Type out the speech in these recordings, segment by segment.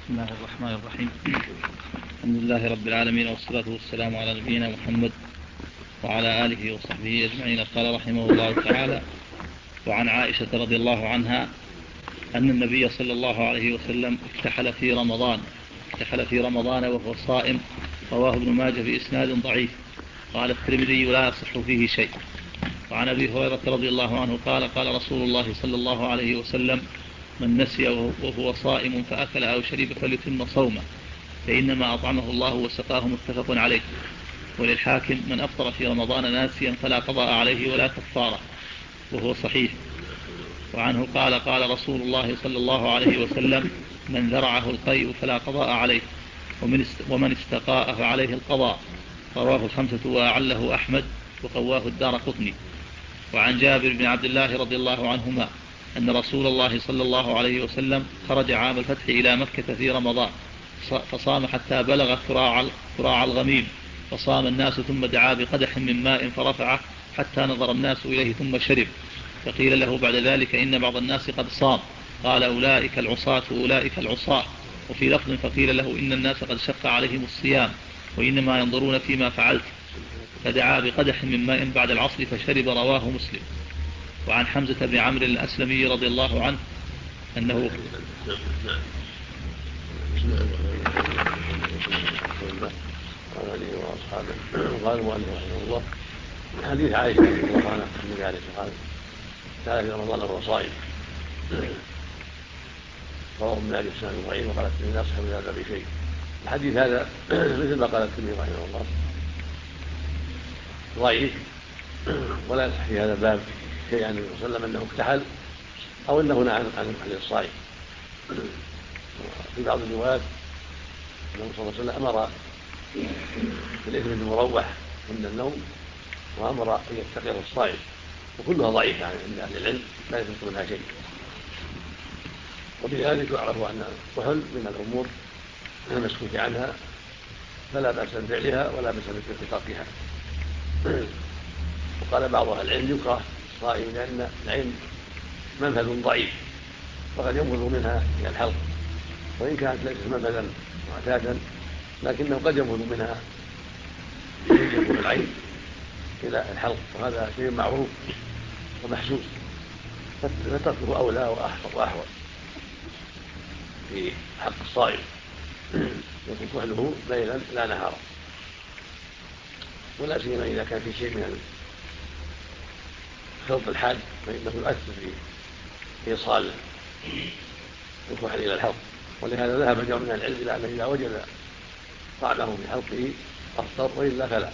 بسم الله الرحمن الرحيم. الحمد لله رب العالمين، والصلاة والسلام على نبينا محمد وعلى آله وصحبه أجمعين. قال رحمه الله تعالى: وعن عائشة رضي الله عنها أن النبي صلى الله عليه وسلم اكتحل في رمضان وهو صائم. رواه ابن ماجه بإسناد ضعيف. قال الترمذي: لا يصح فيه شيء. وعن أبي هريرة رضي الله عنه قال: قال رسول الله صلى الله عليه وسلم: من نسي وهو صائم فأكل أو شرب فليتم صومه، فإنما أطعمه الله وسقاه. متفق عليه. وللحاكم: من أفطر في رمضان ناسيا فلا قضاء عليه ولا كفارة، وهو صحيح. وعنه قال: قال رسول الله صلى الله عليه وسلم: من ذرعه القيء فلا قضاء عليه، ومن استقاء فعليه القضاء. رواه الخمسة وأعله أحمد وقواه الدارقطني. وعن جابر بن عبد الله رضي الله عنهما أن رسول الله صلى الله عليه وسلم خرج عام الفتح إلى مكة في رمضان، فصام حتى بلغ كراع الغميم، فصام الناس، ثم دعا بقدح من ماء فرفعه حتى نظر الناس إليه ثم شرب. فقيل له بعد ذلك: إن بعض الناس قد صام. قال: أولئك العصاة أولئك العصاة. وفي لفظ: فقيل له: إن الناس قد شق عليهم الصيام، وإنما ينظرون فيما فعلت. فدعا بقدح من ماء بعد العصر فشرب. رواه مسلم. وعن حمزة بن عمرو الأسلمي رضي الله عنه أنه وآله وأصحابه. قال المؤلف رحمه الله: حديث عائشة رضي الله عنها النبي عليه الصلاة والسلام كان في رمضان وهو صائم، رواه ابن ماجه بإسناد ضعيف، وقال الترمذي: لا يصح من هذا بشيء. الحديث هذا مثل ما قال الترمذي رحمه الله ضعيف، ولا يصح في هذا الباب شيء عن النبي صلى الله عليه وسلم أنه اكتحل أو أنه نهى عن الصائم. في بعض الروايات أنه صلى الله عليه وسلم أمر بالإثم المروح عند النوم، وأمر أن يتقي الصائم، وكلها ضعيفة عند أهل العلم لا يثبت منها شيء. وبذلك يعرف أن الكحل من الأمور المسكوت عنها، فلا بأس بفعلها ولا بأس باتفاقها. وقال بعض أهل العلم: يكره الصائم لأن العين منفذ ضعيف، وقد ينفذ منها إلى الحلق، وإن كانت ليست منفذا معتادا لكنه قد ينفذ منها من العين إلى الحلق، وهذا شيء معروف ومحسوس، فتركه أولى وأحوط في حق الصائم، يكون كحله ليلا لا نهارا، ولا سيما إذا كان في شيء من خلط الحاد فإنه يؤثر في إيصال الكحل إلى الحلق. ولهذا ذهب جمع من العلم إلى أنه إذا وجد طعمه في حلقه أفطر، وإلا فلا.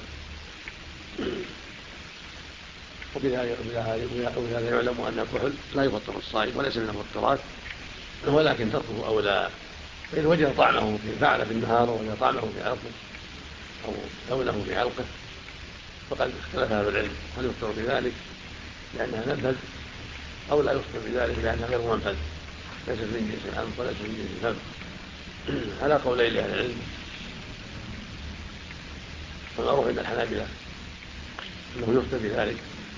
وبهذا يعلم أن الكحل لا يفطر الصائم وليس من المفطرات، ولكن تركه أولى. فإن وجد طعمه فعل في النهار، ووجد طعمه في حلقه أو لونه في حلقه، فقد اختلف أهل العلم هل يفطر بذلك لأنها منفذ أو لا يفطر بذلك لأنها غير منفذ، ليست من جنس الأنف وليست من جنس الفم. على قولين لأهل العلم. فالمعروف عند الحنابلة أنه يفطر بذلك،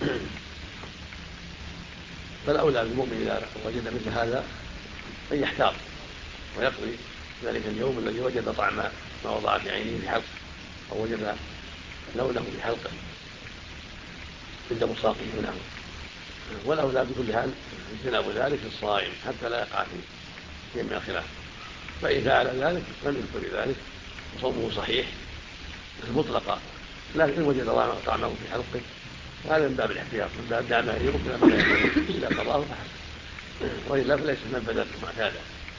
فالأولى بالمؤمن إذا وجد مثل هذا أن يحتاط ويقضي ذلك اليوم الذي وجد طعم ما وضع في عينه في حلقه، أو وجد لونه في حلقه عند مساقه له، والأولى بكل حال اجتناب ذلك للصائم حتى لا يقع في شيء من الخلاف. فإن فعل ذلك لم يفطر بذلك وصومه صحيح مطلقا، لكن إن وجد طعمه في حلقه هذا من باب الاحتياط، من باب دع ما يريق إلى ما لا يريق إذا قضاه فحسن، وإلا فليس منفذا معتادا.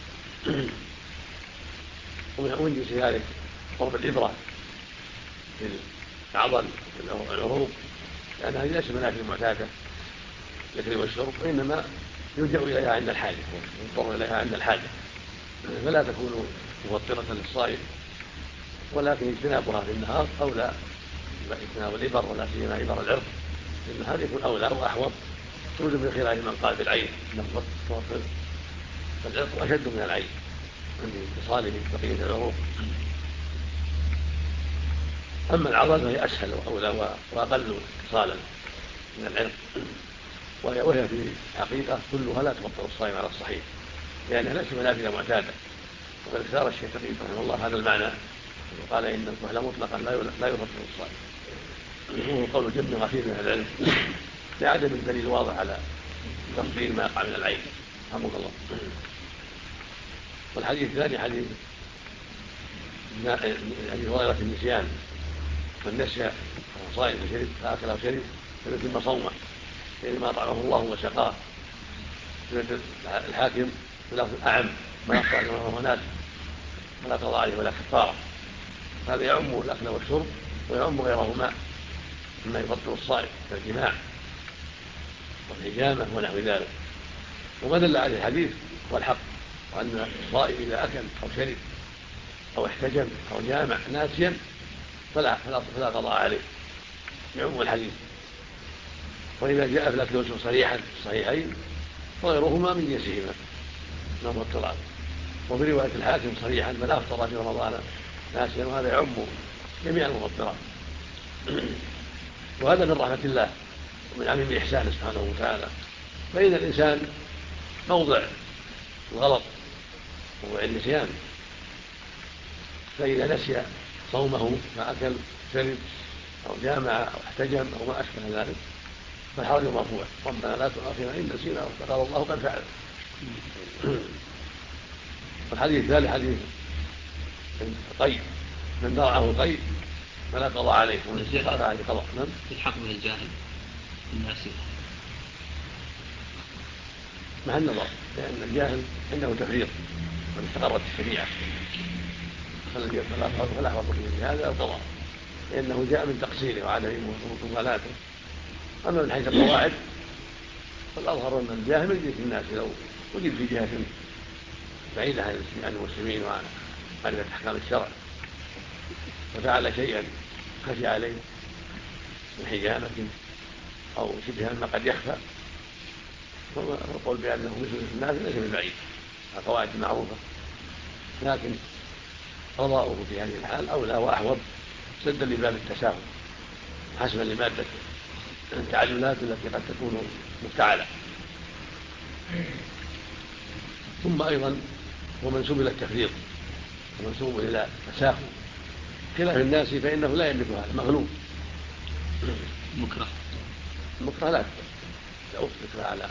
ومن جنس ذلك ضرب الإبرة في العضل والعروق، لأن هذه ليست منافذ معتادة الأكل والشرب، وإنما يلجأ إليها عند الحاجة ويضطر إليها عند الحاجة، فلا تكون مفطرة للصائم، ولكن اجتنابها في النهار أولى. اجتناب الإبر ولا سيما إبر العرق في النهار يكون أولى وأحوط، توجد من خلال من قال بالعين أنه توفر، فالعرق أشد من العين عند اتصاله ببقية العروق. أما العضل فهي أسهل وأولى وأقل اتصالا من العرق، وهي في الحقيقة كلها لا تفطر الصائم على الصحيح، لأنها ليست منافذ معتادة، وقد اختار الشيخ تقي رحمه الله هذا المعنى وقال إن الكحل مطلقا لا يفطر الصائم، وهو قول جمع كثير من العلم لعدم الدليل واضح على تفضيل ما يقع من العين رحمه الله. والحديث الثاني حديث أبي هريرة النسيان، من نسي صائم فشرب فأكل أو شرب فليتم صومه لما أطعمه الله وسقاه. الحاكم بلفظ أعم ما يقطع وهو ناس فلا قضاء عليه ولا كفارة، هذا يعم الأكل والشرب ويعم غيرهما مما يفطر الصائم كالجماع والحجامة ونحو ذلك. وما دل عليه الحديث هو الحق، وأن الصائم إذا أكل أو شرب أو احتجم أو جامع ناسيا فلا قضاء عليه، يعم الحديث. وإذا جاء في الأكل والشرب صريحا في الصحيحين وغيرهما من جنسهما من المفطرات. وفي رواية الحاكم صريحا من أفطر في رمضان ناسيا، وهذا يعم جميع المفطرات. وهذا من رحمة الله ومن عميم إحسانه سبحانه وتعالى، فإن الإنسان موضع الغلط والنسيان، فإذا نسي صومه فأكل شرب أو جامع أو احتجم أو ما أشبه ذلك فالحرج مرفوع، ربنا لا تؤاخذنا إن نسينا فقال الله قد فعل. والحديث الثالث حديث القيء، من درعه القيء فلا قضاء عليه ومن استقاف عليه قضاء. تلحق به الجاهل الناسي مع النظر، لأن الجاهل عنده تفريط من استقرت الشريعة فلا حظ به هذا القضاء، لأنه جاء من تقصيره وعدم مبالاته. أما من حيث القواعد فالأظهر أن الجاهل من جنس الناس لو وجد في جهة بعيدة عن المسلمين وعن معرفة أحكام الشرع وفعل شيئا خفي عليه من حجامة أو شبه ما قد يخفى، والقول بأنه مثل الناس ليس بالبعيد، القواعد معروفة، لكن قضاؤه في هذه الحال أولى وأحوط سدا لباب التساهل حسبا لمادة التعللات التي قد تكون مفتعلة. ثم أيضا هو منسوب إلى التفريط ومنسوب إلى التساهل، خلاف الناس فإنه لا يملك هذا، مغلوب المكره لا تكره على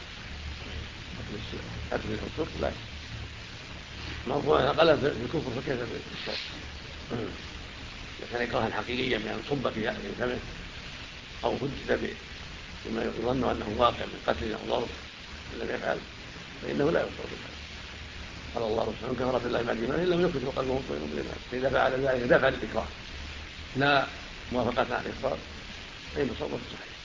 أكل الشرب، لا مرفوع قلب في الكفر فكيف بالشرب؟ كان يكرها حقيقيا بأن صب في فمه أو هدد بما يظن أنه واقع من قتل أو ضرب لم يفعل فإنه لا يكفر بالله. قال الله سبحانه كفر بالله بعد إيمانه إن لم يكن قلبه مطمئن بالإيمان، فإذا فعل ذلك دافع للإكراه لا موافقة على الإكراه فإن صومه صحيح.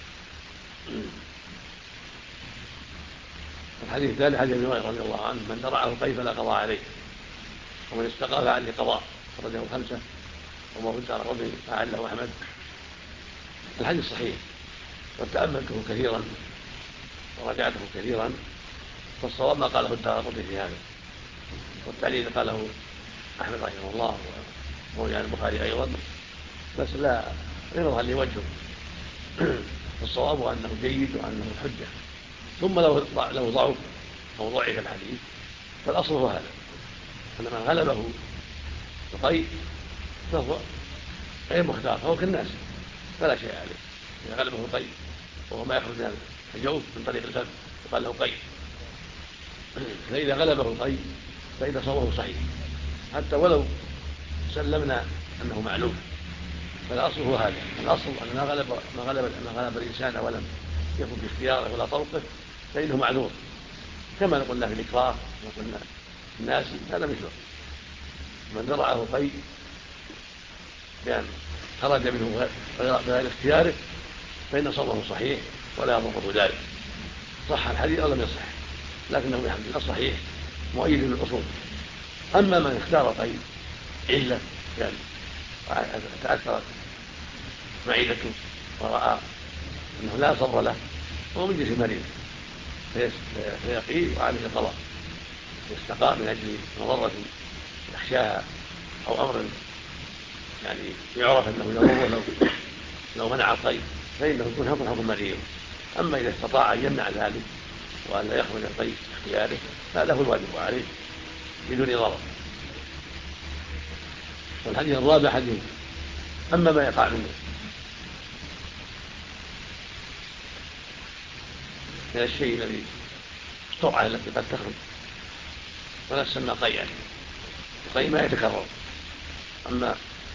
الحديث الثالث حديث ابي هريره رضي الله عنه من درعه القيء فلا قضاء عليه ومن استقى فعليه قضاء، أخرجه الخمسة وما رد على رجل فعله أحمد. الحديث صحيح وتأملته كثيرا وراجعته كثيرا، فالصواب ما قاله الدارقطني في هذا، والتعليل قاله أحمد رحمه الله وروي البخاري أيضا، بس لا يظهر لي وجهه. الصواب أنه جيد وأنه حجة. ثم لو ضعف أو ضعف الحديث فالأصل هو هذا، أن من غلبه القيء فهو غير مختار، فهو كالناس فلا شيء عليه. إذا غلبه القيء وهو ما يخرج من الجوف من طريق الفم يقال له قيء، فإذا غلبه القيء فإن صومه صحيح حتى ولو سلمنا أنه معلوم، فالأصل هو هذا. الأصل أن ما غلب الإنسان ولم يكن باختياره ولا طرقه فإنه معذور، كما قلنا في الإكراه وقلنا في الناس هذا مثله. من درعه قيء بأن خرج منه بغير اختياره فإن صومه صحيح ولا يضره ذلك، صح الحديث أو لم يصح، لكنه بحمد الله صحيح مؤيد للأصول. أما من اختار قيء علة يعني تأثرت معدته ورأى أنه لا صبر له هو من جنس مريض فيقي وعليه القضاء، يستقى من أجل مضرة يخشاها أو أمر يعني يعرف أنه يضره لو منع القيء فإنه يكون حكم مريض. أما إذا استطاع أن يمنع ذلك وأن لا يخرج القيء باختياره فله الواجب عليه بدون ضرر. والحديث الرابع حديث أما ما يقع من الشيء الذي الطرعة التي قد تخرج ولا تسمى قيئا، القيء ما يتكرر، أما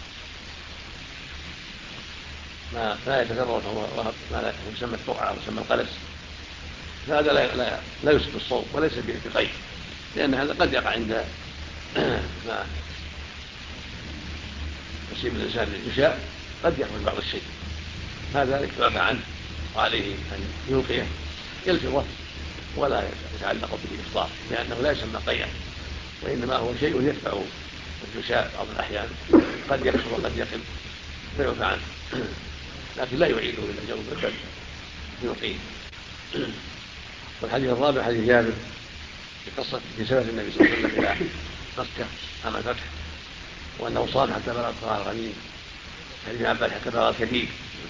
ما لا يتكرر فهو ما يسمى الطرعة أو يسمى القلس، هذا لا يسقط الصوم وليس بقيء، لأن هذا قد يقع عند ما يصيب الإنسان الإنشاء، قد يخرج بعض الشيء، هذا يعفى عنه وعليه أن يلفظه ولا يتعلق به الإفطار، لأنه لا يسمى قيئا، وإنما هو شيء يدفع الجشاء بعض الأحيان، قد يكسر وقد يقل فيعفى عنه، لكن لا يعيده إلى الجوف بل يقيم. والحديث الرابع حديث جابر في قصة سفر النبي صلى الله عليه وسلم إلى مكة عام الفتح، وأنه صام حتى بلغ قرار الغنيم، حديث ابن عباس حتى بلغ الكثير.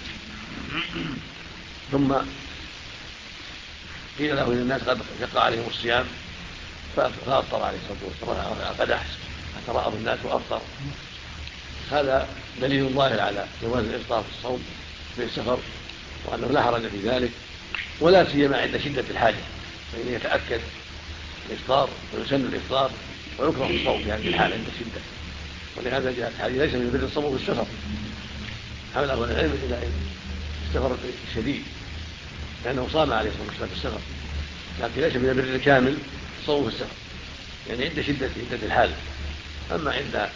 ثم قيل له إن الناس قد شق عليهم الصيام فأفطر عليه الصلاة والسلام، رفع القدح حتى رآه الناس وأفطر. هذا دليل ظاهر على جواز الإفطار في الصوم في السفر، وأنه لا حرج في ذلك، ولا سيما عند شدة الحاجة، فإن يتأكد الإفطار ويسن الإفطار ويكره الصوم في هذه الحالة عند الشدة. ولهذا جاء الحديث ليس من بر الصوم في السفر، حمله أهل العلم إلى السفر الشديد، لأنه صام عليه الصلاة والسلام في السفر، لكن ليس من البر الكامل الصوم في السفر، يعني عند شدة الحال. أما عند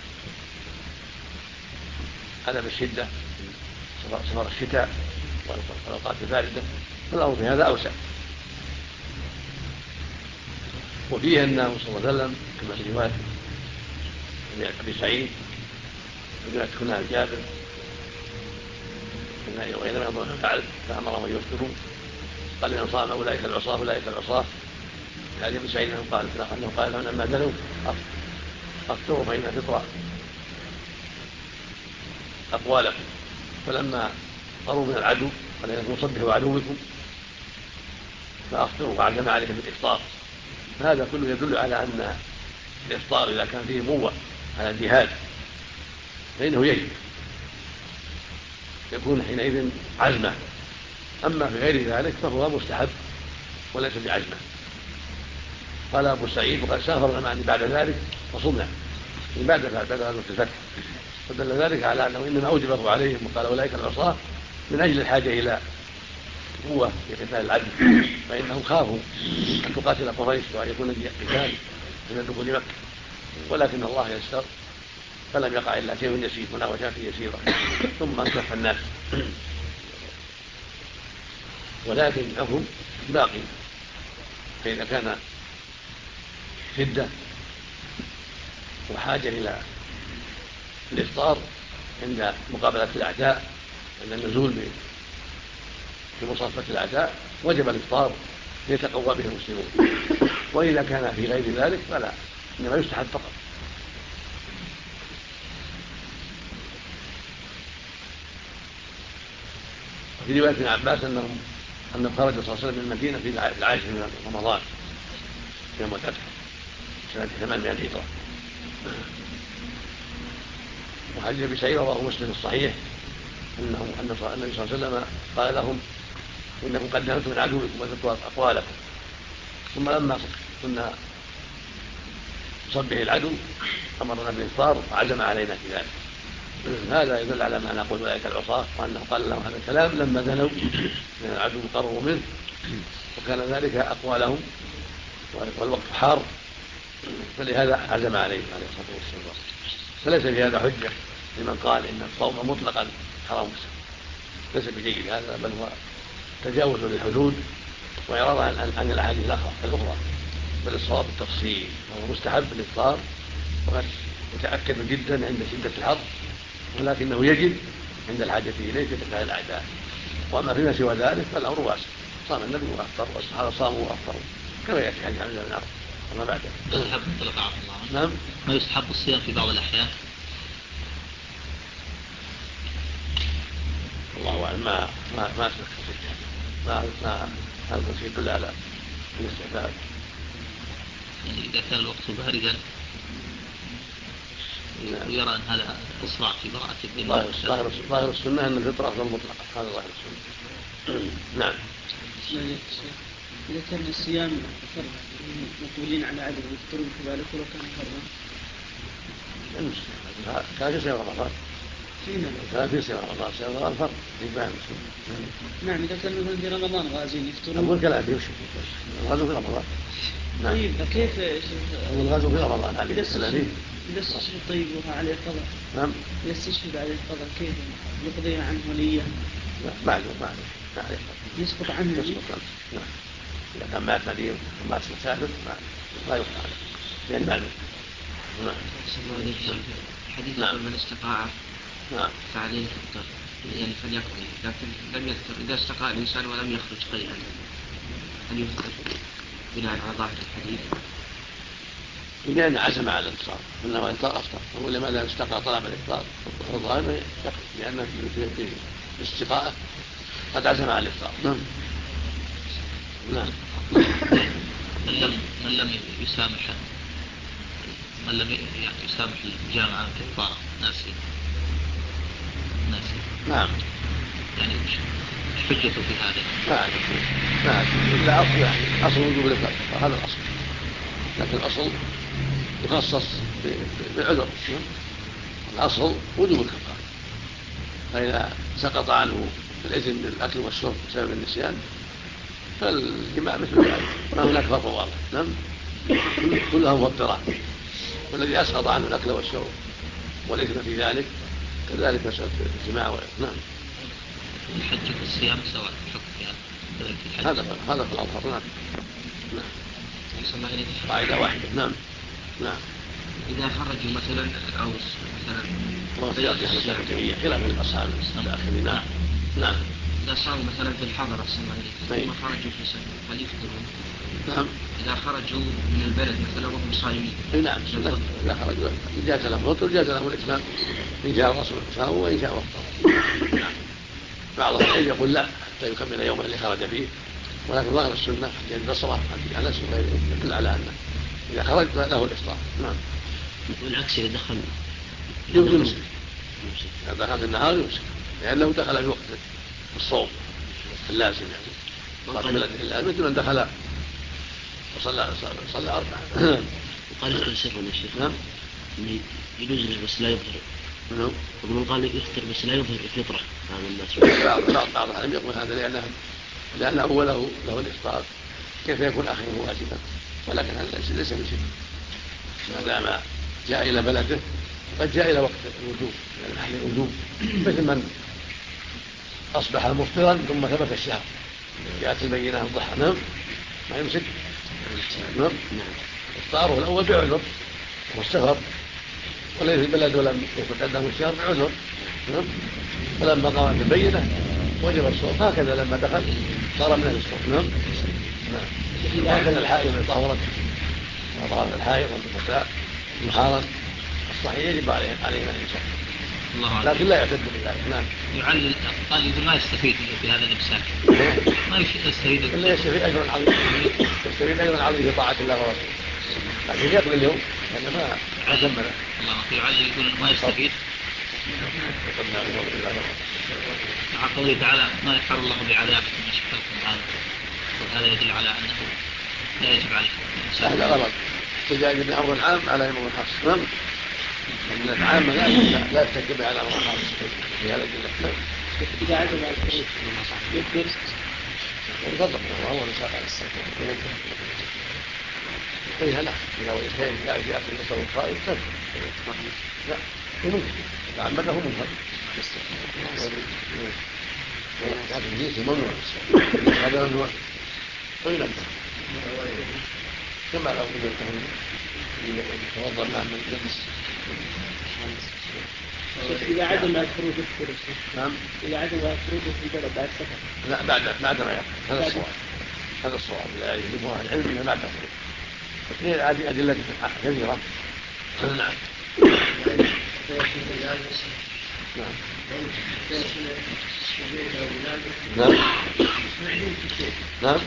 عدم الشدة سفر الشتاء والأوقات الباردة فالأمر في هذا أوسع. وفيه أنه صلى الله عليه وسلم كما في رواية أبي سعيد رواية كنا جابر وإنما ينظر فعل فأمرهم أن يفطروا، قال إن صام أولئك العصاة أولئك العصاة. هذه أبي سعيد أنه قال لهم لما دنوا أفطروا فإن فطر أقوالكم، فلما قروا من العدو قال إنكم صبحوا عدوكم فأفطروا وعزم عليهم بالإفطار. هذا كله يدل على أن الإفطار إذا كان فيه قوة على الجهاد فإنه يجب يكون حينئذ عزمة، أما في غير ذلك فهو مستحب وليس بعزمة. قال أبو سعيد وقد سافرنا معنا بعد ذلك فصمنا بعد غزوة الفتح، فدل ذلك على أنه إنما أوجبه عليهم وقال أولئك العصاة من أجل الحاجة إلى قوة في قتال العدو، فإنهم خافوا أن تقاتل قريش وأن يكون قتال من دخول مكة، ولكن الله يسر فلم يقع إلا شيء يسير مناوشات يسيرة ثم انكف الناس. ولكن الحكم باقي، فإذا كان شدة وحاجة إلى الإفطار عند مقابلة الأعداء، عند النزول في مصافة الأعداء وجب الإفطار ليتقوى به المسلمون، وإذا كان في غير ذلك فلا، إنما يستحب فقط. في رواية ابن عباس أنه خرج صلى الله عليه وسلم من المدينة في العاشر من رمضان يوم الفتح سنة 800 هجرة. وحديث ابي سعيد رواه مسلم الصحيح أن النبي صلى الله عليه وسلم قال لهم إنكم قد دنتم من عدوكم وذكروا أقوالكم، ثم لما كنا نصبح العدو أمرنا بالإفطار وعزم علينا في ذلك. هذا يدل على ما نقول أولئك العصاة، وأنه قال لهم هذا الكلام لما دنوا من العدو قرروا منه، وكان ذلك أقوالهم والوقت حار، فلهذا عزم عليه عليه الصلاة والسلام. فليس في هذا حجة لمن قال إن الصوم مطلقا حرام، ليس بجيد هذا، بل هو تجاوز للحدود وإعراض عن الأحاديث الأخرى، بل الصواب التفصيل، وهو مستحب الإفطار وقد يتأكد جدا عند شدة الحر، ولكنه يجب عند الحاجة إليه في قتال الأعداء. وأما فيما سوى ذلك فالأمر واسع، صام النبي وأفطر والصحابة صاموا وأفطروا كما يأتي حديث حمزة بن عمرو وما بعده. يستحب الطلق عفوا الله. نعم. ما يستحب الصيام في بعض الأحيان. الله أعلم، ما أسلك ما أذكر شيء يدل على الاستحباب. يعني إذا كان الوقت باردا ويرى أن هذا إسراع في براءة الدين. ظاهر السنة أن الفطرة أفضل مطلقة، هذا ظاهر السنة. نعم. إذا كان الصيام فرض مقبولين على عدد يفطرون كذلك ولو كان فرضا؟ كان في صيام رمضان. كان في صيام رمضان، صيام رمضان فرض. نعم. إذا كان مثلا في رمضان غازين يفطرون. أقول كلام يمشي. الغزو في رمضان. طيب كيف الغزو في رمضان عليه إذا استشهد طيب وها عليه قضاء. نعم. إذا استشهد عليه قضاء كيف يقضيها عنه وليه؟ لا معلوم يسقط عنه. نعم. إذا كان مات مريض ومات مسافر ما يقضى عنه لأن معلوم. نعم. حديث من استطاع فعليه الفطر يعني فليقضي، لكن لم يذكر إذا استطاع الإنسان ولم يخرج قيئا هل يفطر بناء على ظاهر الحديث؟ لأن عزم على الإفطار إنما الإفطار أفطر، ولما لم يستطع طلب الإفطار الظاهر يقضي لأنه في الاستطاعة قد عزم على الإفطار. نعم. من لم يسامح الجامعة عن الكفارة ناسي. نعم. يعني حجته في هذا؟ نعم. إلا أصل يعني أصل وجوب الإفطار هذا الأصل، لكن الأصل يخصص بالعذر. الأصل وجوب الكفارة، فإذا سقط عنه الإذن بالأكل والشرب بسبب النسيان فالجماع مثل ذلك، ما هناك فرق واضح. نعم. كلها مفطرات، والذي أسقط عنه الأكل والشرب والإثم في ذلك كذلك مسألة الجماع. نعم. الحج والصيام سواء الحكم في هذا في الأظهر. نعم. قاعدة واحدة. نعم. إذا خرجوا مثلا أو مثلا خلاف الأصحاب الآخرين. نعم. إذا صاروا مثلا في الحضر ثم خرجوا في سفر هل يفطرون؟ نعم. إذا خرجوا من البلد مثلا وهم صائمين. نعم. إذا خرجوا جاز لهم الفطر جاز لهم الإتمام إن شاء الرسول صاموا وإن شاء وفطروا. نعم. بعض العلم يقول لا حتى يكمل يوم اللي خرج فيه، ولكن ظاهر السنة حديث البصرة عن أنس وغيره يدل على أنه إذا خرج له الإفطار. نعم. والعكس إذا دخل يمسك. إذا دخل في النهار يمسك لأنه دخل في وقت الصوم اللازم يعني مثل من دخل وصلى أربعة. قال يفطر سرا يا شيخ. نعم. يجوز له بس لا يظهر. نعم. ومن قال يفطر بس لا يظهر الفطرة أمام الناس. بعض العلم يقول هذا لأن أوله له الإفطار كيف يكون آخره واجبا، ولكن هذا ليس بشيء ما دام جاء إلى بلده قد جاء إلى وقت الوجوب يعني محل الوجوب، مثل من أصبح مفطرا ثم ثبت الشهر جاءت البينة الضحى. نعم. ما يمسك. نعم. إفطاره الأول بعذر والسفر وليس في البلد ولم يثبت عنده الشهر بعذر. نعم. فلما قامت البينة وجب الصوم، هكذا لما دخل صار من الصوم. نعم. وهكذا الحائض طهرت وطهرت الحائض والنفساء محارا الصحيح يجب عليه ان يصوم، لكن لا يعتد بذلك. نعم. يعلل قال إذا ما يستفيد في هذا الإمساك ما يستفيد إلا يستفيد أجر عظيم، يستفيد أجر عظيم في طاعة الله ورسوله، لكن يقضي اليوم لأنه ما كمله. يعلل يقول ما يستفيد مع قوله تعالى ما يفعل الله بعذابكم إن شكرتم وآمنتم، وهذا يدل على أنه لا يجب عليه. هذا غلط، استدلال من أمر العام على أمر الخاص. نعم. من العامة لا يستجب على أمر الخاص في هذا الجنة. إذا عزم على الخروج يفطر يفضل وهو نساء على السفر فيها لا إذا وجدتين في أكل النصر والخائف لا ممكن تعمده منكر لكن جيسي ممنوع هذا ممنوع وينبه كما لو كنت يتوضا مع من يلبس. إذا عدم الخروج يفطر. نعم. إذا عدم الخروج في البلد بعد السفر. لا بعد ما يفطر. هذا الصواب لا يجبها العلم إلا بعد الخروج. هذه أدلة كثيرة. نعم. نعم.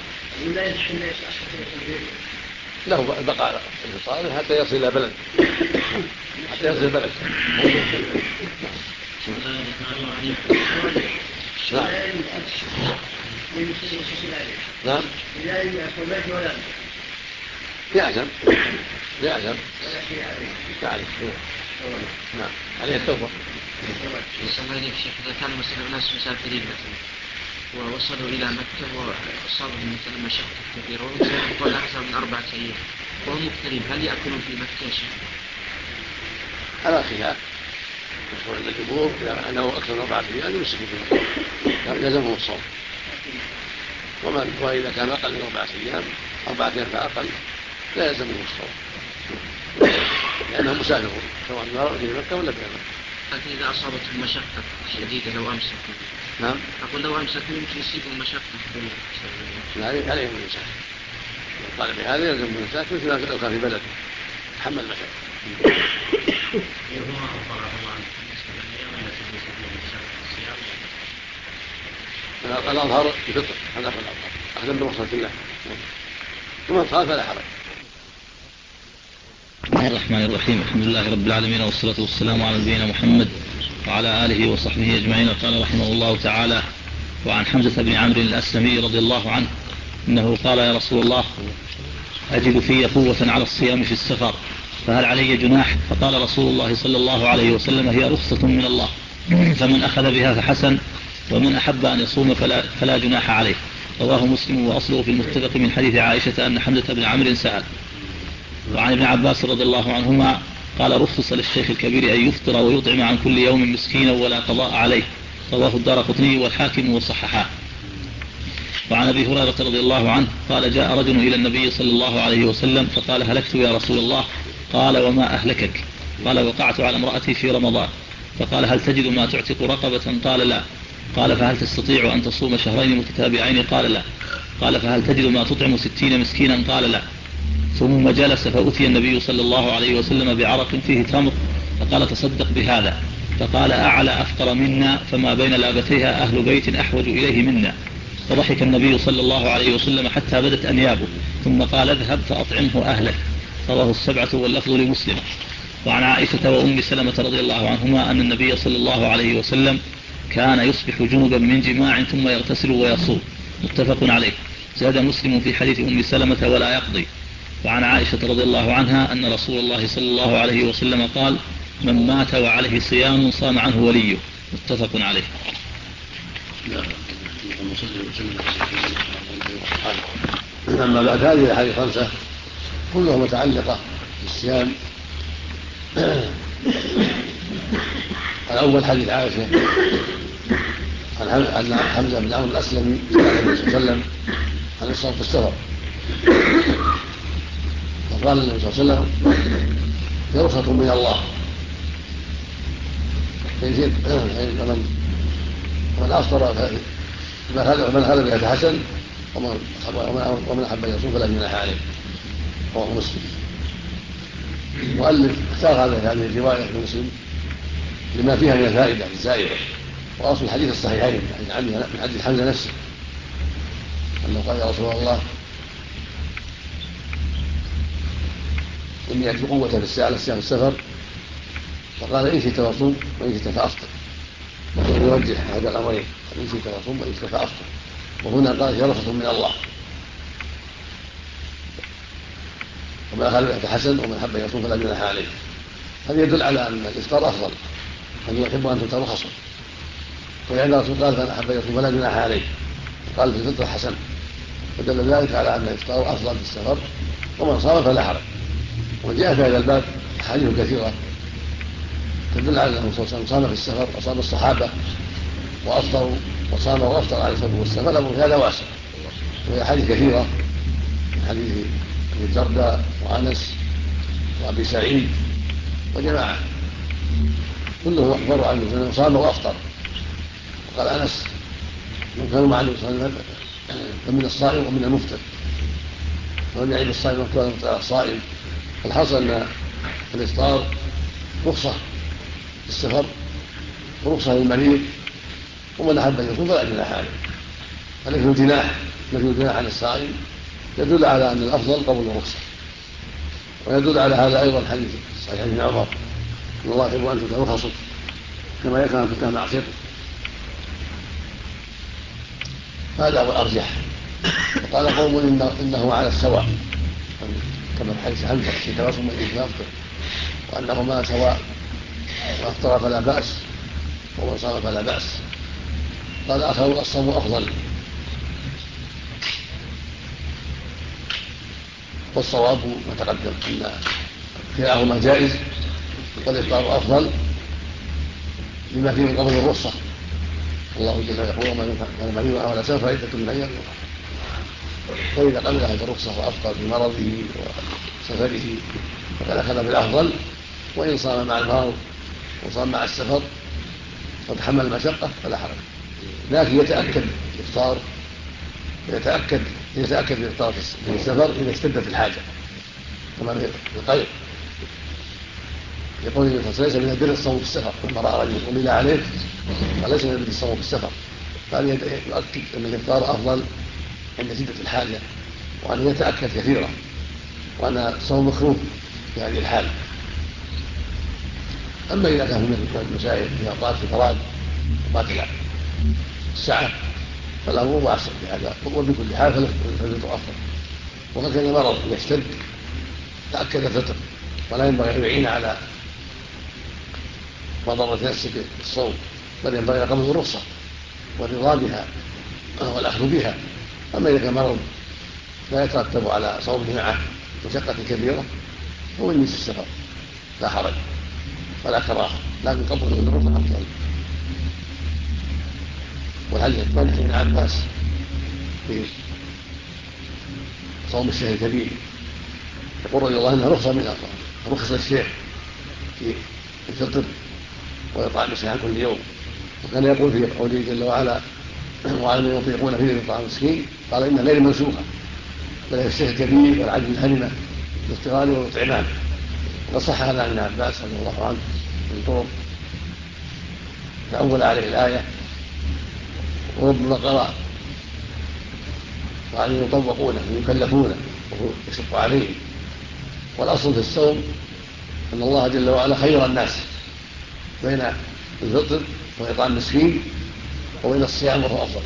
له بقاء الفطار حتى يصل إلى بلد حتى يغسل البلد. نعم يعزم يعني نعم عليه التوبة. الله إليك شيخ، إذا كان مثلا ناس مسافرين مثلا ووصلوا إلى مكة وصاروا مثلا مشقة كبيرة ويقول أكثر من 4 أيام وهم مقترين، هل يأكلون في مكة يا شيخ؟ على خلاف مشهور عند الجمهور أنه أكثر من 4 أيام يمسك في مكة يلزمه الصوم، وإذا كان أقل من 4 أيام 4 أيام فأقل لا يلزمه الصوم لأنهم مسافرون سواء في مكة ولا في مكة. لكن إذا أصابتهم مشقة شديدة لو أمسكوا. نعم. أقول لو أمسكوا يمكن يصيبهم مشقة. لا عليهم الإمساك. قال بهذا يلزم الإمساك مثل لو كان في بلد تحمل المشقة. الأظهر بفطر هذا هو الأظهر أخذ برخصة الله ومن صار فلا حرج. بسم الله الرحمن الرحيم، الحمد لله رب العالمين والصلاة والسلام على نبينا محمد وعلى آله وصحبه أجمعين. قال رحمه الله تعالى: وعن حمزة بن عمرو الأسلمي رضي الله عنه إنه قال: يا رسول الله، أجد في قوة على الصيام في السفر، فهل علي جناح؟ فقال رسول الله صلى الله عليه وسلم: هي رخصة من الله، فمن أخذ بها فحسن، ومن أحب أن يصوم فلا جناح عليه. رواه مسلم، وأصله في المتفق من حديث عائشة أن حمزة بن عمرو سأل. وعن ابن عباس رضي الله عنهما قال: رخص للشيخ الكبير أن يفطر ويطعم عن كل يوم مسكينا ولا قضاء عليه. رواه الدارقطني والحاكم وصححاه. وعن أبي هريرة رضي الله عنه قال: جاء رجل إلى النبي صلى الله عليه وسلم فقال: هلكت يا رسول الله. قال: وما أهلكك؟ قال: وقعت على امرأتي في رمضان. فقال: هل تجد ما تعتق رقبة؟ قال: لا. قال: فهل تستطيع أن تصوم شهرين متتابعين؟ قال: لا. قال: فهل تجد ما تطعم 60 مسكينا؟ قال: لا. ثم جلس فأتي النبي صلى الله عليه وسلم بعرق فيه تمر فقال: تصدق بهذا. فقال: أعلى أفقر منا، فما بين لابتيها أهل بيت أحوج إليه منا. فضحك النبي صلى الله عليه وسلم حتى بدت أنيابه، ثم قال: اذهب فأطعمه أهلك. رواه السبعة واللفظ لمسلم. وعن عائشة وأم سلمة رضي الله عنهما أن النبي صلى الله عليه وسلم كان يصبح جنبا من جماع ثم يغتسل ويصوم. متفق عليه. زاد مسلم في حديث أم سلمة: ولا يقضي. وعن عائشة رضي الله عنها أن رسول الله صلى الله عليه وسلم قال: من مات وعليه صيام صام عنه وليه. متفق عليه. أما بعد، هذه الأحاديث 5 كلها متعلقة بالصيام. الأول حديث عائشة عن حمزة بن عمرو الأسلمي قال النبي صلى الله عليه وسلم عن الصوم في السفر، فقال النبي صلى الله عليه وسلم: هي رخصة من الله، ومن أفطر من خلى بها فحسن، ومن أحب أن يصوم فلا جناح عليه. رواه مسلم. المؤلف اختار هذه الرواية في مسلم لما فيها من الفائدة الزائدة، وأصل الحديث الصحيحين من حديث حمزة نفسه أنه قال: يا رسول الله، إني أجد قوة في السفر. فقال: إن شئت فصوم وإن شئت فأفطر. يرجح هذا الأمرين: إن شئت فصوم وإن شئت فأفطر. وهنا قال: هي رخصة من الله، ومن أخذ فحسن، ومن حب أن يصوم فلا جناح عليه. هذا يدل على أن الإفطار أفضل، أن يحب أن تؤتى رخصه. ولأن الرسول قال: فمن أحب أن يصوم فلا جناح عليه، قال: في الفطر حسن. فدل ذلك على أن الإفطار أفضل في السفر، ومن صام فلا حرج. وجاء في هذا الباب أحاديث كثيرة تدل على أنه صلى الله عليه وسلم صام في السفر، وصام الصحابة وأفطروا، وصام وأفطر على السفر والسفر. الأمر في هذا واسع، وهي أحاديث كثيرة من حديث أبي الدرداء وأنس وأبي سعيد وجماعة كله أخبروا عنه أنه صام وأفطر. وقال أنس: كانوا مع النبي صلى الله عليه وسلم فمن الصائم ومن المفطر، ولم يعيب الصائم ومفطر على الصائم. فالحاصل أن الإفطار رخصة في السفر ورخصة للمريض، ومن أحب أن يصوم فلا جناح عليه. فنفي الجناح عن الصائم يدل على أن الأفضل قبول الرخصة. ويدل على هذا أيضا حديث صحيح ابن عمر إن الله يحب أن تؤتى رخصه كما يكره أن تؤتى معصيته. هذا هو الأرجح. وقال قوم إنه على السواء كما في حديث حمزة في توسم الإثم يفطر، وأنهما سواء، وأفطر فلا بأس ومن صام فلا بأس. قال آخر الصوم أفضل، والصواب ما تقدم أن خلاهما جائز، والإفطار أفضل لما فيه من قبل الرخصة. الله جل يقول ومن كان مريضا أو على سفر فعدة من أيام أخرى، فإذا قبلها بالرخصة وأفطر في مرضه وسفره فقد أخذ بالأفضل، وإن صام مع المرض وصام مع السفر وتحمل المشقة فلا حرج، لكن يتأكد الإفطار يتأكد الإفطار في السفر إذا اشتدت الحاجة، كما في القيد يقول النبي صلى الله عليه وسلم: ليس من البر الصوم في السفر، لما رأى رجل أمل عليه فليس من البر الصوم في السفر. فأن يؤكد أن الإفطار أفضل عند شدة الحاجة، وأن يتأكد كثيرا، وأن الصوم مكروه في هذه الحال. أما إذا كان من المسائل في أوقات الفراد أوقات السعة فالأمر واسع في هذا، وبكل حال فالفطر أفضل. وقد كان المرض يشتد تأكد الفطر، ولا ينبغي أن يعين على مضرة نفسه بالصوم، بل ينبغي قبول الرخصة والرضا بها والأخذ بها. أما إذا كان مرض لا يترتب على صومه معه مشقة كبيرة هو يجلس السفر لا حرج ولا كراهة، لكن قبول الرخصة أفضل. والحديث الثاني ابن عباس في صوم الشهر الكبير يقول رضي الله عنه رخصة من رخص الشيخ في الفطر وإطعام مسكين كل يوم. وكان يقول في قوله جل وعلا: وعلى من يطيقون فيه إطعام مسكين، قال إن غير منسوخة، بل هي الشيخ الكبير والعجل الهرمة بالافتقار والإطعمان. وصح هذا عن ابن عباس رضي الله عنه من طرق تأول عليه الآية: وربما قرأ وعلى يطوقونه ويكلفونه وهو يشق عليهم. والأصل في الصوم أن الله جل وعلا خير الناس بين الفطر وإطعام مسكين وبين الصيام وهو أفضل.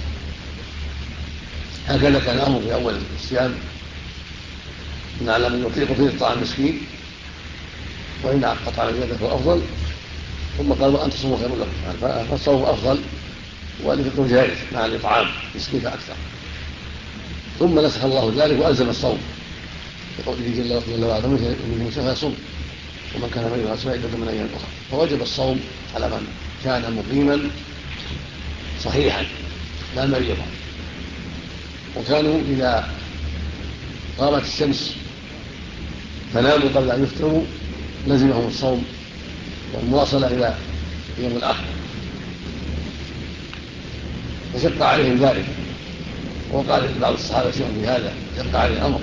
هكذا كان الأمر في أول الصيام: إن على من يطيق فيه إطعام مسكين، وإن قطع اليد فهو أفضل. ثم قال: وأن تصوموا خير لكم. فالصوم أفضل والفطر جائز مع الإطعام مسكين فأكثر. ثم نسخ الله ذلك وألزم الصوم بقوله جل وعلا: منهم شفاء صوم ومن كان مريضا فعدة من أيام أخرى. فوجب الصوم على من كان مقيما صحيحا لا مريضا. وكانوا إذا غابت الشمس فناموا قبل أن يفطروا لزمهم الصوم والمواصلة إلى يوم الآخر، فشق عليهم ذلك. وقال بعض الصحابة شيء في هذا شق عليه الأمر،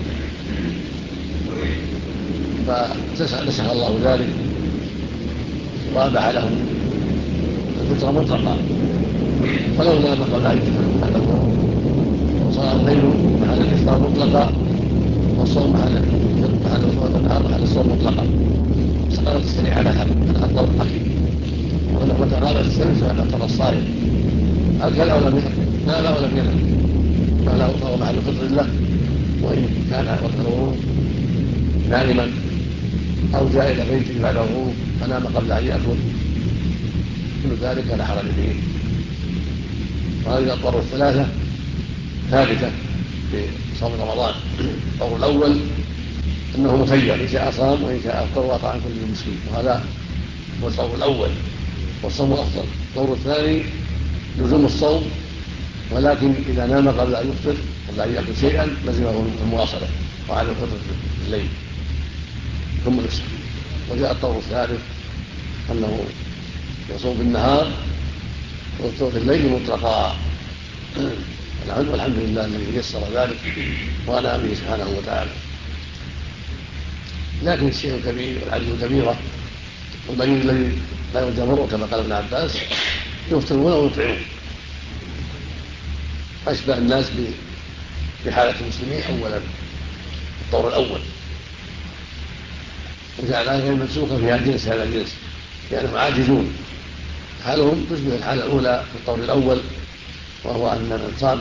فنسخ الله ذلك وأباح لهم الفطر مطلقا، ولو نام قبل أن يفطروا بعد الظهر وصار الليل محل الإفطار مطلقا، والصوم محل الصوم مطلقا. سقطت السريع على الضوء الخفيف، وأنه متى غابت الشمس فأفطر الصائم. أكل أو لم يأكل؟ لا ولم ينم، فهو محل فطر الله. وإن كان وقت الغروب نائما أو جاء إلى بيته بعد الغروب فنام قبل أن يأكل، كل ذلك لا حرج فيه. وهذه الأطوار الثلاثة ثابتة في صوم رمضان. الطور الأول أنه مخير، إن شاء صام وإن شاء أفطر وأطعم كل مسكين، وهذا هو الطور الأول والصوم أفضل. الطور الثاني لزوم الصوم، ولكن إذا نام قبل أن يفطر قبل أن يأكل شيئا لزمه المواصلة وعلى الفطر في الليل ثم يفطر. وجاء الطور الثالث أنه يصوم بالنهار ويفطر في الليل مطلقا. والحمد لله الذي يسر ذلك وأنا به سبحانه وتعالى. لكن الشيخ الكبير والعجز الكبيرة والمريض الذي لا يرجى بره كما قال ابن عباس يفطرون ويطعمون، أشبه الناس بحالة المسلمين أولا الطور الأول، وجعل غير منسوخا فيها جنس هذا الجنس. لأنهم عاجزون. حالهم تشبه الحالة الأولى في القول الأول، وهو أن من صام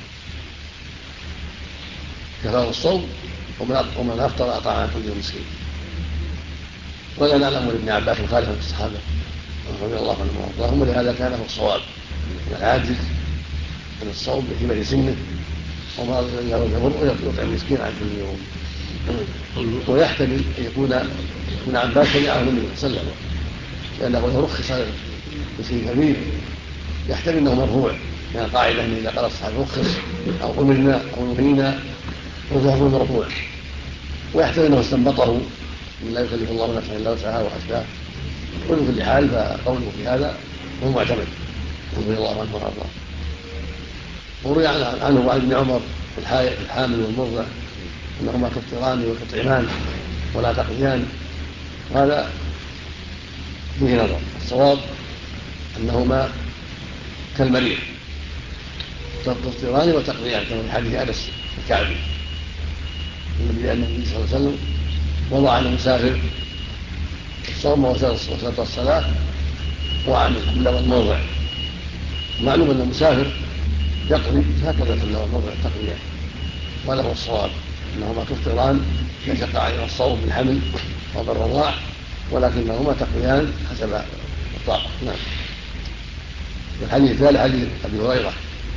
كفار الصوم ومن أفطر أطعم عن كل مسكين. ولا نعلم لابن عباس مخالفا الصحابة رضي الله عنهم وارضاهم، ولهذا كان هو الصواب. العاجز عن الصوم لكبر سنه وما له الجبر يطعم مسكين عن كل يوم. ويحتمل ان يكون ابن عباس سمعه النبي صلى الله عليه وسلم، لانه لو رخص مسكين كبير يحتمل انه مرفوع، يعني قاعده ان اذا قال الصحابه رخص او امرنا او نهينا فهو مرفوع. ويحتمل انه استنبطه من لا يكلف الله نفسا الا وسعها واشباه. وفي كل حال فقوله في هذا هو معتمد رضي الله عنه وارضاه. وروي عنه وعن ابن عمر الحامل والمرضع انهما تفطران وتطعمان ولا تقضيان. وهذا فيه نظر. الصواب انهما كالمريض تفطران وتقضيان، كما في حديث انس الكعبي النبي صلى الله عليه وسلم وضع عن المسافر الصوم وسط الصلاه وعن الحمل والموضع. معلوم ان المسافر يقضي هكذا الحمل والموضع تقضيان، وله الصواب انهما تفطران يشق عليهما الصوم بالحمل وبالرضاع، ولكنهما تقضيان حسب الطاقه. نعم. الحديث الثالث حديث ابي هريره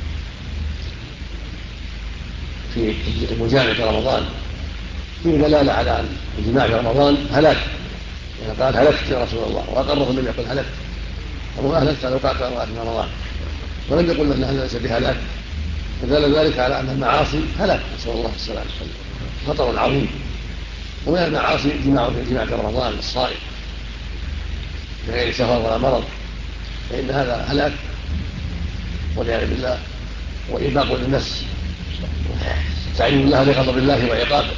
في المجامع في رمضان فيه دلاله على ان الجماع في رمضان هلاك. يعني قال هلكت يا رسول الله، واقره النبي يقول هلكت. أبو أهلكت لو قعدت امرأة في رمضان، ولم يقل أن هذا ليس بهلاك. فدل ذلك على أن المعاصي هلاك، نسأل الله السلامة، خطر عظيم. ومن المعاصي الجماع في رمضان الصائم بغير سفر ولا مرض، فإن هذا هلاك والعياذ بالله، وإباق للنفس، تعين الله لغضب الله وعقابه.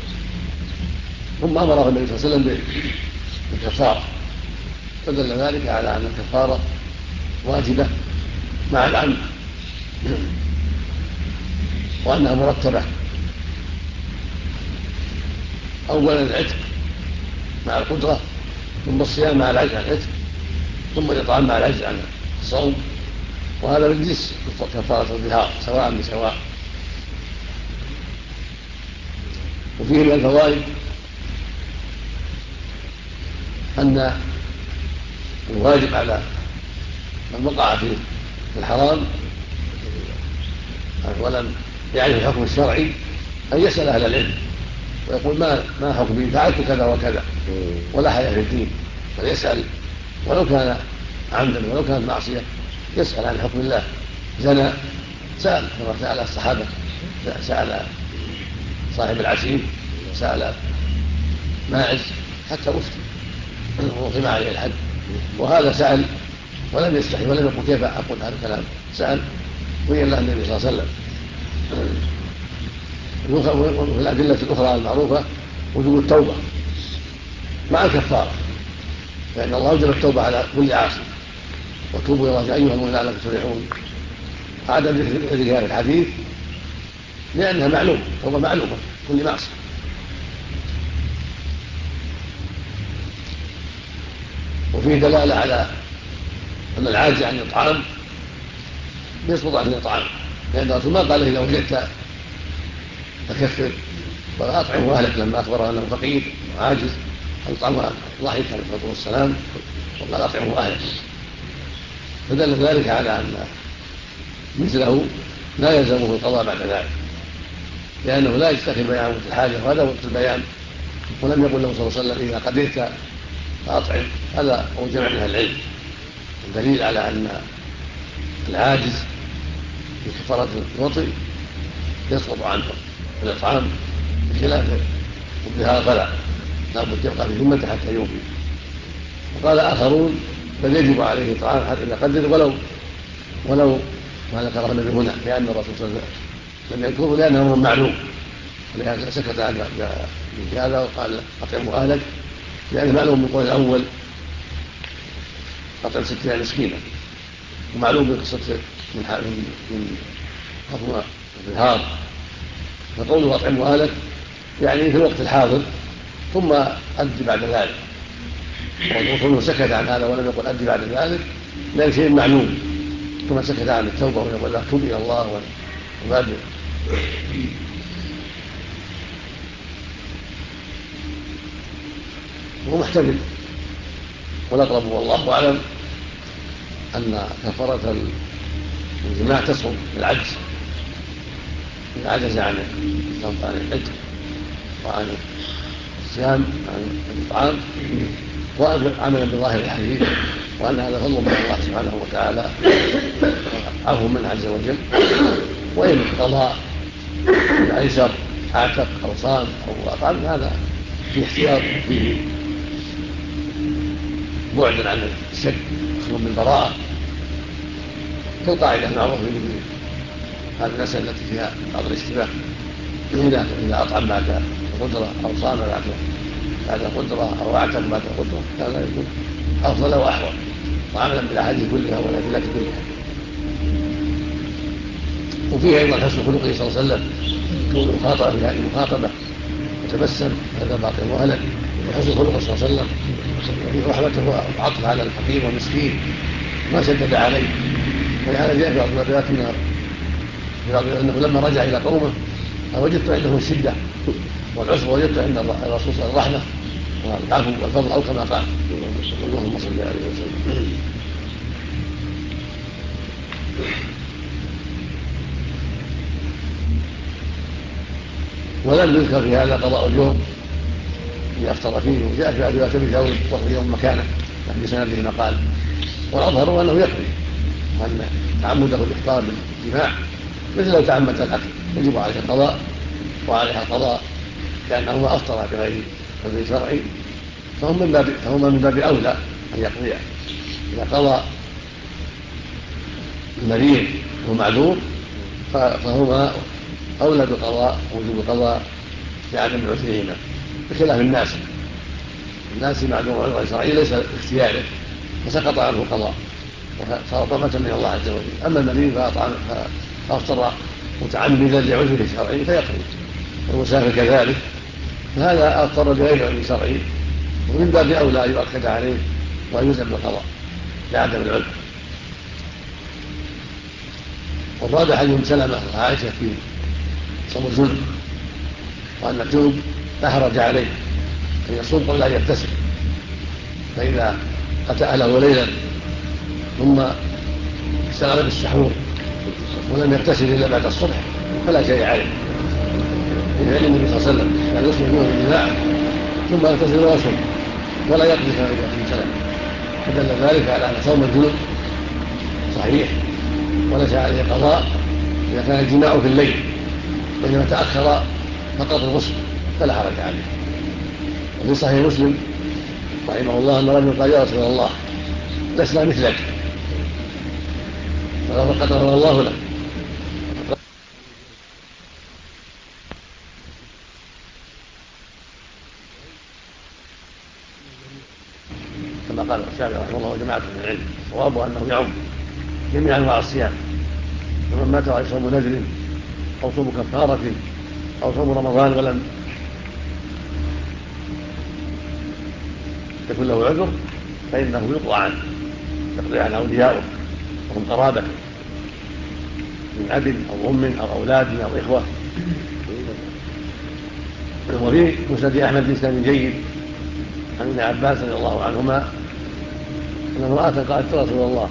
ثم أمره النبي صلى الله عليه وسلم بالكفارة، فدل ذلك على أن الكفارة واجبة مع العمد، وأنها مرتبة. أولا العتق مع القدرة، ثم الصيام مع العجز عن العتق، ثم الإطعام مع العجز عن الصوم. وهذا من جنس كفارة الظهار سواء بسواء. وفيه من الفوائد أن الواجب على من وقع في الحرام ولم يعرف الحكم الشرعي أن يسأل أهل العلم ويقول ما حكمي، فعلت كذا وكذا، ولا حياء في الدين، فليسأل ولو كان عمدا ولو كانت معصية، يسأل عن حكم الله. زنى سأل كما سأل الصحابة، سأل صاحب العسير، سأل ماعز حتى أفتي وقم عليه الحد. وهذا سأل ولم يستحي ولم يقل كيف أقول هذا الكلام، سأل وين له النبي صلى الله عليه وسلم. وفي الأدلة الأخرى المعروفة وجوب التوبة مع الكفارة، فإن الله أوجب التوبة على كل عاصي، وتوبوا إلى الله أيها المؤمنون لعلكم تفلحون. عدم ذكر هذا الحديث لأنها معلومة، توبة معلومة كل معصية. وفيه دلالة على أن العاجز عن الإطعام يسقط عن الإطعام، لأن الرسول ما قال إذا وجدت فكفر وأطعمه أهلك، لما أخبره أنه فقير وعاجز أطعمه ضحك عليه الصلاة والسلام وقال أطعمه أهلك. فدل ذلك على أن مثله لا يلزمه القضاء بعد ذلك، لأنه لا يستخدم بيان وقت الحاجة، وهذا وقت البيان. ولم يقل له صلى الله عليه وسلم إذا قدرت فأطعم. هذا هو جمع من العلم، الدليل على أن العاجز في كفارة الوطئ يسقط عنه الإطعام، بخلاف الظهار فلا، لابد يبقى في ذمته حتى يوفي. وقال آخرون بل يجب عليه الإطعام حتى إذا قدر ولو ما ذكره النبي هنا، لأن الرسول صلى الله عليه وسلم لم يذكره لأنه أمر معلوم، ولهذا سكت عن هذا وقال أطعموا أهلك، لأنه معلوم من القول الأول أطعم 60 مسكينا، ومعلوم من قصة من حكم الظهار. فقوله أطعموا أهلك يعني في الوقت الحاضر، ثم أد بعد ذلك. وكونه سكت عن هذا ولم يقل أدي بعد ذلك لا شيء معلوم، ثم سكت عن التوبة ويقول لا تب إلى الله وبادر. هو محتمل، والأقرب والله أعلم أن كفارة الجماع تسقط بالعجز إذا عجز عن العتق وعن الصيام عن الإطعام وعملا بظاهر الحديث، وأن هذا فضل من الله سبحانه وتعالى عفو منه عز وجل. وإن قضاء الأيسر أعتق أو صام أو أطعم هذا فيه احتياط وفيه بعد عن الشك أصل بالبراءة، كالقاعدة المعروفة في هذه المسألة التي فيها بعض الاشتباه، إذا أطعم بعد القدرة أو صام بعد القدرة أو أعتق بعد القدرة كان يكون أفضل وأحوط وعملا بالأحاديث كلها والأدلة كلها. وفيه أيضا حسن خلقه صلى الله عليه وسلم، كون المخاطبة في هذه المخاطبة وتبسم هذا باطل وهلك، وحسن خلقه صلى الله عليه وسلم وفيه رحمته وعطف على الفقير والمسكين ما شدد عليه. ولهذا جاء في بعض الروايات انه لما رجع الى قومه وجدت عندهم الشده والعسر، وجدت عند الرسول صلى الله عليه وسلم الرحمه والعفو والفضل او كما قال. اللهم صل عليه وسلم. ولم يذكر في هذا قضاء اليوم اللي افطر فيه، وجاء في روايه ابي داود وفطر يوم مكانه في سنده مقال، والاظهر انه يكفي، وان تعمده الافطار بالجماع مثل لو تعمد الاكل يجب عليه القضاء وعليها القضاء، لانهما افطر بغير عذر شرعي، فهما من باب اولى ان يقضيا. اذا قضى المريض ومعذور فهما اولى بالقضاء ووجوب القضاء لعدم عذرهما، بخلاف الناس معذور عذر شرعي ليس باختياره فسقط عنه القضاء وصار طعمة من الله عز وجل. اما المريض فافطر متعمدا لعذره الشرعي فيقضي، والمسافر كذلك، فهذا افطر بغير عذر شرعي ومن باب اولى ان يؤكد عليه وان يلزم بالقضاء لعدم العذر. وفاد حديث سلمة وعائشة في صوم الجنب، وأن الجنب لا حرج عليه أن يصوم قبل أن يغتسل، فإذا أتى أهله ليلا ثم اشتغل بالسحور ولم يغتسل إلا بعد الصبح فلا شيء عليه، لفعل النبي صلى الله عليه وسلم كان يصبح يوم الجماع ثم يغتسل ويصوم ولا يقضي كما في سلمة، فدل ذلك على أن صوم الجنب صحيح وليس عليه قضاء إذا كان الجماع في الليل، وإنما تأخر فقط الغسل فلا حرج عليه. وفي صحيح مسلم رحمه الله أن رجل قال يا رسول الله لسنا مثلك فقد غفر الله لك، كما قال الشافعي رحمه الله وجماعة من العلم، صوابه أنه يعم جميع أنواع الصيام، ومن مات عليه صوم نذر أو صوم كفارة أو صوم رمضان ولم يكن له عذر فإنه يقضى عنه، يقضي عن أوليائه وهم قرابة من أب أو أم أو أولاد أو إخوة. وفي مسند أحمد بإسناد جيد عن ابن عباس رضي الله عنهما أن امرأة قالت يا رسول الله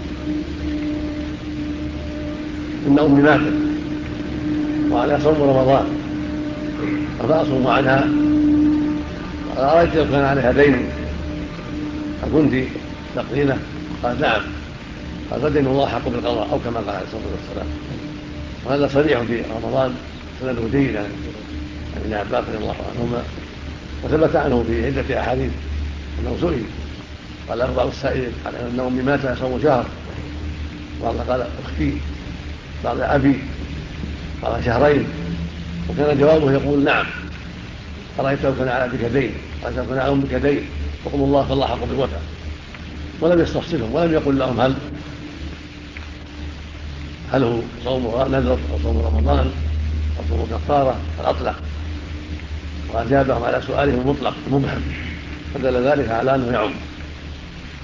إن أمي ماتت وعلى صوم رمضان فأصوم عنها، أرأيت لو كان عليها دين أكنت تقضينه؟ قال نعم. قال فدين الله حق بالقضاء أو كما قال عليه الصلاة والسلام. وهذا صريح في رمضان سنده جيد عن ابن عباس رضي الله عنهما، وثبت عنه في عدة أحاديث أنه سئل قال أخبر السائل قال أن أمي مات صوم شهر، قال أختي، قال أبي، قال شهرين، وكان جوابه يقول نعم. أرأيت لو كان على أبيك دين؟ قال لو كان على أمك دين فقل الله فالله حق بالوفاء. ولم يستفصلهم ولم يقل لهم هل هو صوم نذر أو صوم رمضان أو صوم كفارة، فأطلق وأجابهم على سؤالهم المطلق المبهم، فدل ذلك على أنه يعم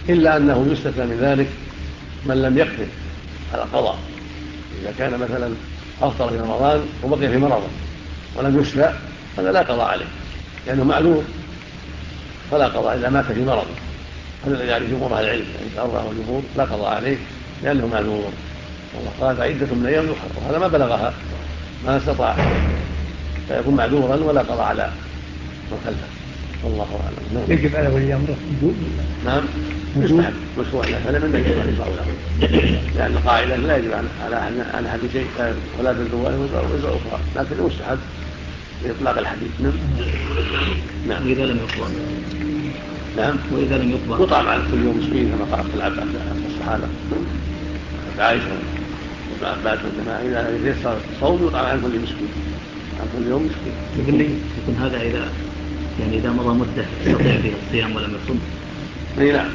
إلا أنه يستثنى من ذلك من لم يقدر على القضاء. إذا كان مثلا أفطر في رمضان وبقي في مرضه ولم يشفى هذا لا قضاء عليه لأنه معذور، فلا قضاء إذا مات في مرضه. هذا الذي يعرف جمهور أهل العلم، يعني الأربعة والجمهور لا قضاء عليه لأنه معذور. والله قال عدة من أيام أخرى، وهذا ما بلغها ما استطاع، فيكون معذورا ولا قضاء على من خلفه. والله أعلم. يجب على ولي أمره وجوب؟ نعم يستحب مشروع له، فلم يجب أن يشرع له، لأن القاعدة لا يجب على أحد شيء ولا بالزوال وزر أخرى، لكن يستحب لإطلاق الحديث. نعم. وإذا لم يقضى؟ نعم. وإذا لم يقضى يطعم عن كل يوم مسكين كما قال العباس الصحابة عائشة وابن عباس والجماعة إذا يسر الصوم يطعم عن كل مسكين، عن كل يوم مسكين. يكون هذا إذا مضى مدة يستطيع فيها الصيام ولم يصم. نعم.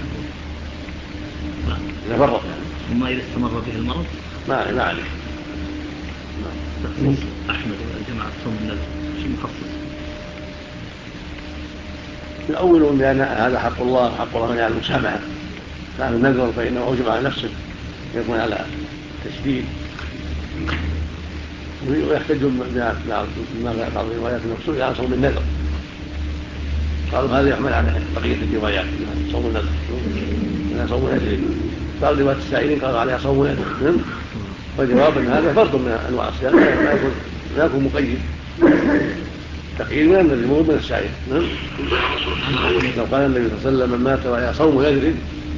إذا فرط يعني. وما إذا استمر به المرض ما عليه. تخصيص أحمد والجماعة صوم النذر شيء مخصص. الأولون بأن هذا حق الله، حق الله على المسامحة، فعل النذر فإنه أوجب على نفسه يكون على تشديد، ويحتج بعض الروايات المقصود على صوم النذر، قالوا هذا يحمل على بقية الروايات صوم النذر صوم النذر. بعض روايات السائلين قالوا عليها صوم النذر، والجواب أن هذا فرض من أنواع الصيام لا يكون مقيد، تقييد من النذر مو من السائل. لو قال النبي صلى الله عليه وسلم من مات وهي صوم نذر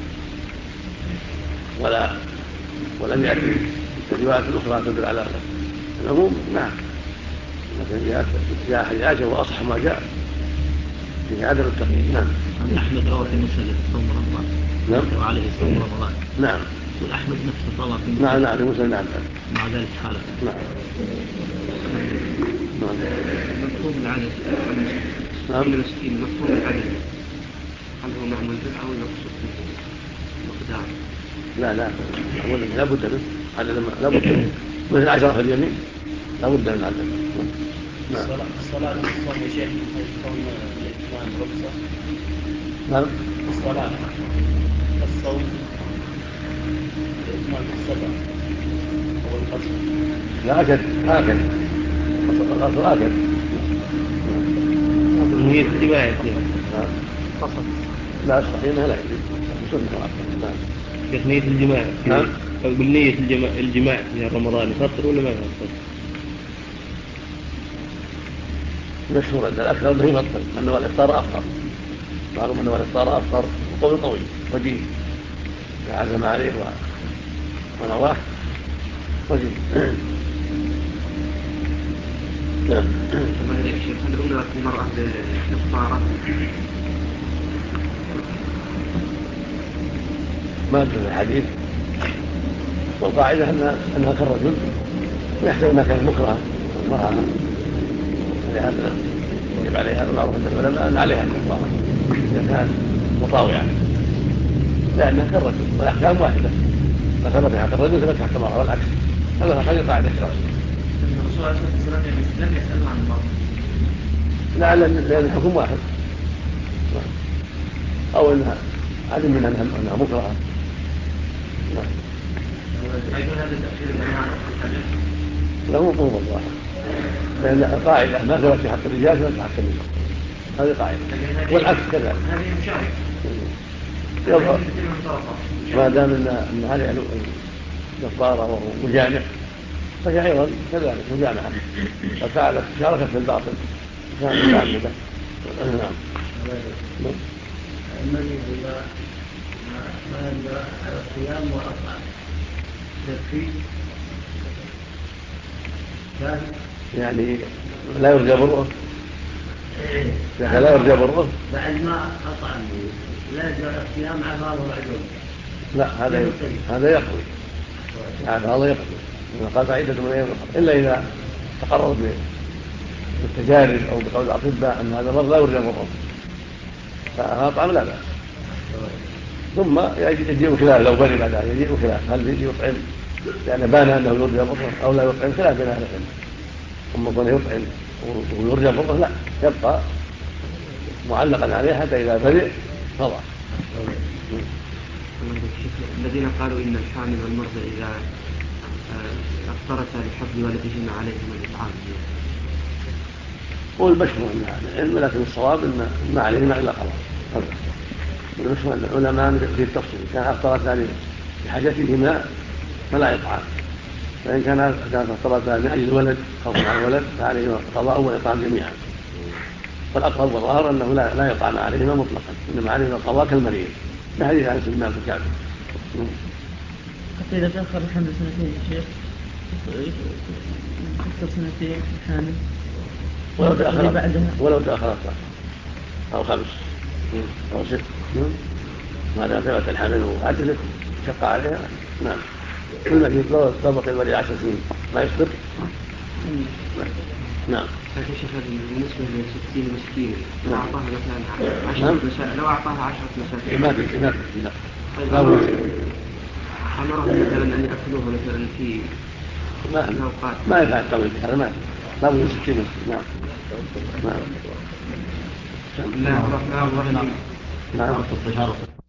ولم يأتي الروايات الأخرى تدل على العموم نعم، لكن جاء حديث عائشة وأصح ما جاء في عدم التقييد. نعم. أحمد روى في مسند صوم رمضان. نعم. وعليه صوم رمضان. نعم. والأحمد نفسه روى في مسند. نعم في مسند. نعم. مع ذلك حالة. نعم. مفهوم العدد. نعم. المسكين مفهوم العدد هل هو مع منزل أو يقصد مقدار؟ لا أولا لا بد منه عدد، لا بد منه مثل 10 في اليمين لا بد من عدد. نعم. الصلاة والصوم يا شيخ يكون الإتمام رخصة؟ نعم. الصلاة الصوم الإتمام الصلاة هو القصر. لا آكد القصر آكد. بالنية الجماعة قصر. لا الصحيح لا يجب سنة. نعم. بنية الجماعة. نعم. بالنية الجماعة في رمضان يفطر ولا ما يفطر؟ مشهور عند الأكثر أنه يفطر، أنه الإفطار أفطر، معلوم أنه الإفطار أفطر وقول طويل وجيه عزم عليه ونواه وجيه. نعم. هل أمرت المرأة بالإفطار؟ ما أدري الحديث، والقاعدة أنها كالرجل ويحتاج ما كان مكرها لهذا يجب عليها المعروف عند العلماء أن عليها الكفارة إذا كانت مطاوعة، لأنها كالرجل والأحكام واحدة، فثبت حق الرجل ثبت حق المرأة والعكس، هذه قاعدة شرعية. الرسول عليه الصلاة والسلام لم يسأل عن المرأة. لا لأن الحكم واحد، أو أنها علم منها أنها مكرهة. أيضا هذا التأخير لا مو الله، لأن القاعدة ما ثبت في حق الرجال ثبت في حق النساء، هذه قاعدة، والعكس كذلك. هذه مشاركة ما دام أن عليه كفارة وهو مجامع فهي أيضا كذلك مجامعة، ففعلت شاركت في الباطل كانت متعمدة. نعم. المريض إذا ما يقدر على الصيام وأطعم تكفي يعني لا يرجى برؤه، لا يرجى برؤه بعد ما أطعم لا يرجى الصيام على هذا الرجل. لا هذا يقضي، يعني هذا يقضي قال عدة من أيام إلا إذا تقرر بالتجارب أو بقول الأطباء أن هذا المرض لا يرجى برؤه فأطعم لا بأس. ثم يجيء خلاف لو بني بعد ذلك يجيء خلاف هل يطعم يعني بان أنه يرجى برؤه أو لا يطعم، خلاف بين أهل العلم. ثم كونه يطعم ويرجى برؤه لا يبقى معلقا عليه حتى إذا برئ فضع. الذين قالوا إن الحامل والمرضع إذا أفطرتا لحفظ ولدهما عليهما الإطعام. هو المشهور من هذا العلم، لكن الصواب إن ما عليهما إلا قضاء. المشهور عند العلماء في التفصيل كان أفطرتا لحاجتهما فلا إطعام، فإن كانت أفطرتا من أجل الولد خوفا على الولد فعليهما قضاء وإطعام جميعا. والأقرب والظاهر أنه لا يطعم عليهما مطلقا، إنما عليهما قضاء كالمريض، كحديث عن سلمان بن كعب. حتى إذا تأخر الحمل سنتين يا شيخ تفطر سنتين الحامل ولو تأخرت أو 5 أو 6 ماذا ثبت الحمل وعجزت شق عليها. نعم. كل ما لو طبق الولي 10 سنين ما يسقط. نعم. لكن شيخ بالنسبة ل 60 مسكين لو أعطاها مثلا 10 مساء، لو أعطاها 10 مساء ما في لا أمرهم مثلا أن يأكلوها مثلا في الأوقات ما يفعل الطويل هذا ما بد 60 مسكين. نعم. نعم. نعم.